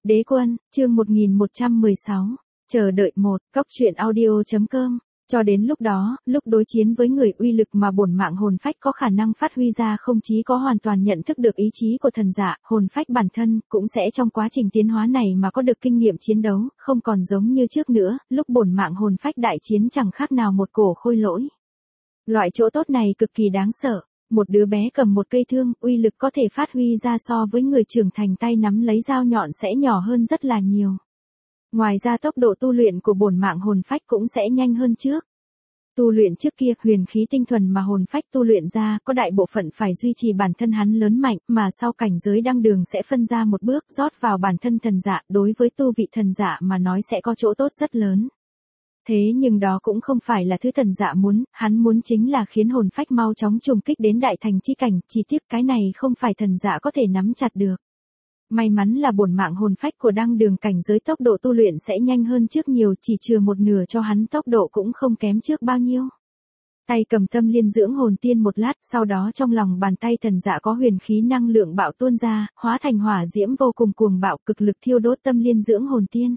Đế quân, chương 1116. Chờ đợi một, Cóc truyện audio.com. Cho đến lúc đó, lúc đối chiến với người uy lực mà bổn mạng hồn phách có khả năng phát huy ra không chí có hoàn toàn nhận thức được ý chí của thần dạ, hồn phách bản thân, cũng sẽ trong quá trình tiến hóa này mà có được kinh nghiệm chiến đấu, không còn giống như trước nữa, lúc bổn mạng hồn phách đại chiến chẳng khác nào một cổ khôi lỗi. Loại chỗ tốt này cực kỳ đáng sợ. Một đứa bé cầm một cây thương, uy lực có thể phát huy ra so với người trưởng thành tay nắm lấy dao nhọn sẽ nhỏ hơn rất là nhiều. Ngoài ra tốc độ tu luyện của bổn mạng hồn phách cũng sẽ nhanh hơn trước. Tu luyện trước kia, huyền khí tinh thuần mà hồn phách tu luyện ra, có đại bộ phận phải duy trì bản thân hắn lớn mạnh, mà sau cảnh giới đăng đường sẽ phân ra một bước, rót vào bản thân thần dạ, đối với tu vị thần dạ mà nói sẽ có chỗ tốt rất lớn. Thế nhưng đó cũng không phải là thứ thần dạ muốn, hắn muốn chính là khiến hồn phách mau chóng trùng kích đến đại thành chi cảnh, chỉ tiếc cái này không phải thần dạ có thể nắm chặt được. May mắn là bổn mạng hồn phách của đăng đường cảnh giới tốc độ tu luyện sẽ nhanh hơn trước nhiều, chỉ trừ một nửa cho hắn tốc độ cũng không kém trước bao nhiêu. Tay cầm tâm liên dưỡng hồn tiên một lát, sau đó trong lòng bàn tay thần dạ có huyền khí năng lượng bạo tuôn ra, hóa thành hỏa diễm vô cùng cuồng bạo cực lực thiêu đốt tâm liên dưỡng hồn tiên.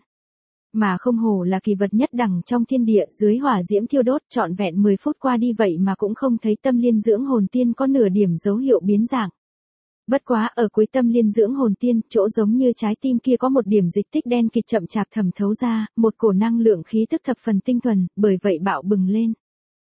Mà không hổ là kỳ vật nhất đẳng trong thiên địa, dưới hỏa diễm thiêu đốt trọn vẹn 10 phút qua đi vậy mà cũng không thấy tâm liên dưỡng hồn tiên có nửa điểm dấu hiệu biến dạng. Bất quá ở cuối tâm liên dưỡng hồn tiên, chỗ giống như trái tim kia có một điểm dịch tích đen kịt chậm chạp thẩm thấu ra, một cổ năng lượng khí tức thập phần tinh thuần, bởi vậy bạo bừng lên.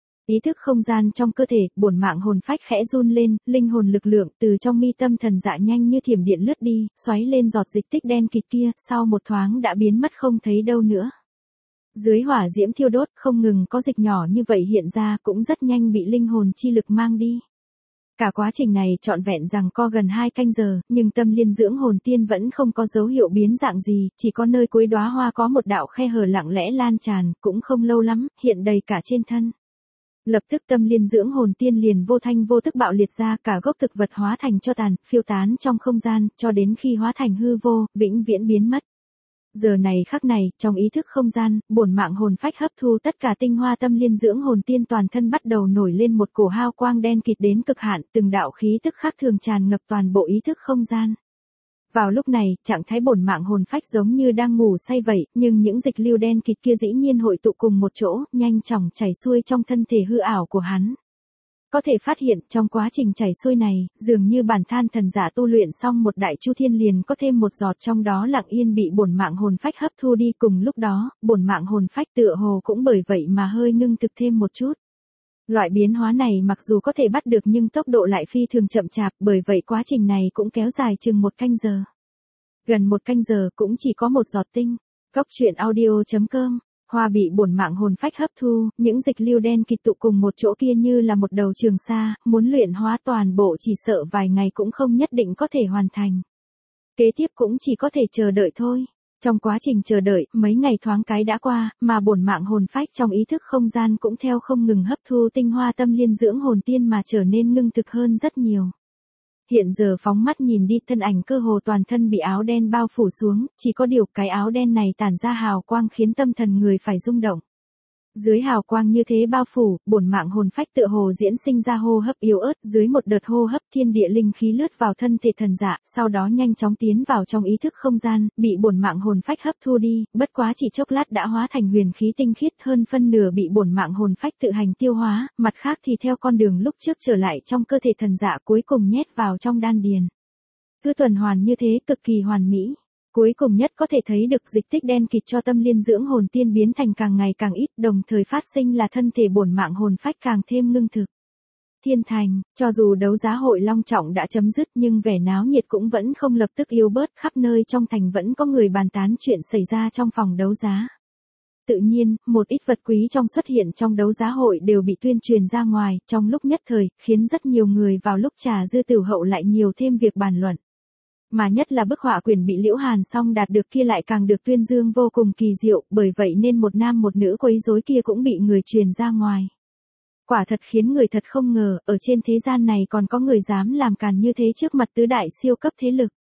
Ý thức không gian trong cơ thể, bổn mạng hồn phách khẽ run lên, linh hồn lực lượng từ trong mi tâm thần dạ nhanh như thiểm điện lướt đi, xoáy lên giọt dịch tích đen kịt kia, sau một thoáng đã biến mất không thấy đâu nữa. Dưới hỏa diễm thiêu đốt, không ngừng có dịch nhỏ như vậy hiện ra, cũng rất nhanh bị linh hồn chi lực mang đi. Cả quá trình này trọn vẹn rằng co gần 2 canh giờ, nhưng tâm liên dưỡng hồn tiên vẫn không có dấu hiệu biến dạng gì, chỉ có nơi cuối đóa hoa có một đạo khe hở lặng lẽ lan tràn, cũng không lâu lắm, hiện đầy cả trên thân. Lập tức tâm liên dưỡng hồn tiên liền vô thanh vô tức bạo liệt ra, cả gốc thực vật hóa thành tro tàn, phiêu tán trong không gian, cho đến khi hóa thành hư vô, vĩnh viễn biến mất. Giờ này khắc này, trong ý thức không gian, bổn mạng hồn phách hấp thu tất cả tinh hoa tâm liên dưỡng hồn tiên, toàn thân bắt đầu nổi lên một cổ hào quang đen kịt đến cực hạn, từng đạo khí tức khác thường tràn ngập toàn bộ ý thức không gian. Vào lúc này, trạng thái bổn mạng hồn phách giống như đang ngủ say vậy, nhưng những dịch lưu đen kịt kia dĩ nhiên hội tụ cùng một chỗ, nhanh chóng chảy xuôi trong thân thể hư ảo của hắn. Có thể phát hiện, trong quá trình chảy xuôi này, dường như bản than thần giả tu luyện xong một đại chu thiên liền có thêm một giọt trong đó lặng yên bị bổn mạng hồn phách hấp thu đi, cùng lúc đó, bổn mạng hồn phách tựa hồ cũng bởi vậy mà hơi ngưng thực thêm một chút. Loại biến hóa này mặc dù có thể bắt được nhưng tốc độ lại phi thường chậm chạp, bởi vậy quá trình này cũng kéo dài chừng 1 canh giờ. Gần 1 canh giờ cũng chỉ có một giọt tinh. Cóc truyện audio.com. Hoa bị bổn mạng hồn phách hấp thu, những dịch lưu đen kịt tụ cùng một chỗ kia như là một đầu trường sa, muốn luyện hóa toàn bộ chỉ sợ vài ngày cũng không nhất định có thể hoàn thành. Kế tiếp cũng chỉ có thể chờ đợi thôi. Trong quá trình chờ đợi, mấy ngày thoáng cái đã qua, mà bổn mạng hồn phách trong ý thức không gian cũng theo không ngừng hấp thu tinh hoa tâm liên dưỡng hồn tiên mà trở nên ngưng thực hơn rất nhiều. Hiện giờ phóng mắt nhìn đi, thân ảnh cơ hồ toàn thân bị áo đen bao phủ xuống, chỉ có điều cái áo đen này tản ra hào quang khiến tâm thần người phải rung động. Dưới hào quang như thế bao phủ, bổn mạng hồn phách tựa hồ diễn sinh ra hô hấp yếu ớt, dưới một đợt hô hấp thiên địa linh khí lướt vào thân thể thần dạ, sau đó nhanh chóng tiến vào trong ý thức không gian, bị bổn mạng hồn phách hấp thu đi, bất quá chỉ chốc lát đã hóa thành huyền khí tinh khiết, hơn phân nửa bị bổn mạng hồn phách tự hành tiêu hóa, mặt khác thì theo con đường lúc trước trở lại trong cơ thể thần dạ, cuối cùng nhét vào trong đan điền. Cứ tuần hoàn như thế cực kỳ hoàn mỹ. Cuối cùng nhất có thể thấy được dịch tích đen kịt cho tâm liên dưỡng hồn tiên biến thành càng ngày càng ít, đồng thời phát sinh là thân thể bổn mạng hồn phách càng thêm ngưng thực. Thiên thành, cho dù đấu giá hội long trọng đã chấm dứt nhưng vẻ náo nhiệt cũng vẫn không lập tức yếu bớt, khắp nơi trong thành vẫn có người bàn tán chuyện xảy ra trong phòng đấu giá. Tự nhiên, một ít vật quý trong xuất hiện trong đấu giá hội đều bị tuyên truyền ra ngoài, trong lúc nhất thời, khiến rất nhiều người vào lúc trà dư tiểu hậu lại nhiều thêm việc bàn luận. Mà nhất là bức họa quyển bị Liễu Hàn Song đạt được kia lại càng được tuyên dương vô cùng kỳ diệu, bởi vậy nên một nam một nữ quấy rối kia cũng bị người truyền ra ngoài. Quả thật khiến người thật không ngờ, ở trên thế gian này còn có người dám làm càn như thế trước mặt tứ đại siêu cấp thế lực.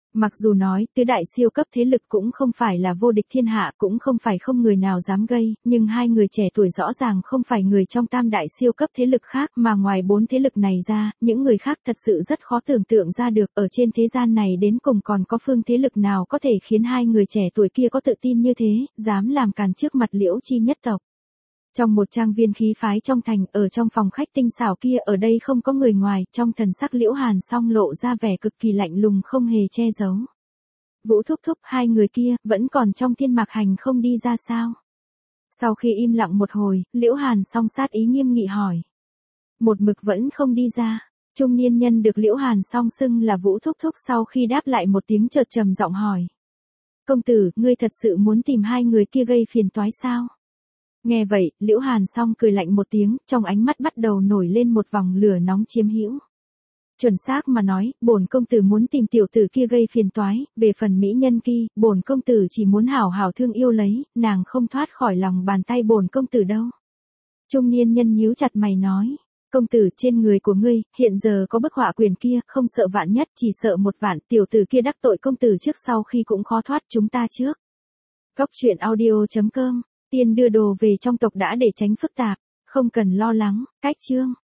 Mặc dù nói tứ đại siêu cấp thế lực cũng không phải là vô địch thiên hạ, cũng không phải không người nào dám gây, nhưng hai người trẻ tuổi rõ ràng không phải người trong tam đại siêu cấp thế lực khác, mà ngoài bốn thế lực này ra, những người khác thật sự rất khó tưởng tượng ra được, ở trên thế gian này đến cùng còn có phương thế lực nào có thể khiến hai người trẻ tuổi kia có tự tin như thế, dám làm càn trước mặt Liễu Chi nhất tộc. Trong một trang viên khí phái trong thành, ở trong phòng khách tinh xảo kia, ở đây không có người ngoài, trong thần sắc Liễu Hàn Song lộ ra vẻ cực kỳ lạnh lùng không hề che giấu. Vũ thúc thúc, hai người kia, vẫn còn trong Thiên Mạc Hành không đi ra sao? Sau khi im lặng một hồi, Liễu Hàn Song sát ý nghiêm nghị hỏi. Một mực vẫn không đi ra. Trung niên nhân được Liễu Hàn Song xưng là Vũ thúc thúc sau khi đáp lại một tiếng chợt trầm giọng hỏi. Công tử, ngươi thật sự muốn tìm hai người kia gây phiền toái sao? Nghe vậy, Liễu Hàn Song cười lạnh một tiếng, trong ánh mắt bắt đầu nổi lên một vòng lửa nóng chiếm hữu. Chuẩn xác mà nói, bổn công tử muốn tìm tiểu tử kia gây phiền toái, về phần mỹ nhân kia, bổn công tử chỉ muốn hảo hảo thương yêu lấy, nàng không thoát khỏi lòng bàn tay bổn công tử đâu. Trung niên nhân nhíu chặt mày nói, công tử, trên người của ngươi, hiện giờ có bức họa quyền kia, không sợ vạn nhất, chỉ sợ một vạn, tiểu tử kia đắc tội công tử trước sau khi cũng khó thoát chúng ta trước. Cốc truyện audio.com, tiên đưa đồ về trong tộc đã để tránh phức tạp, không cần lo lắng, cách chương.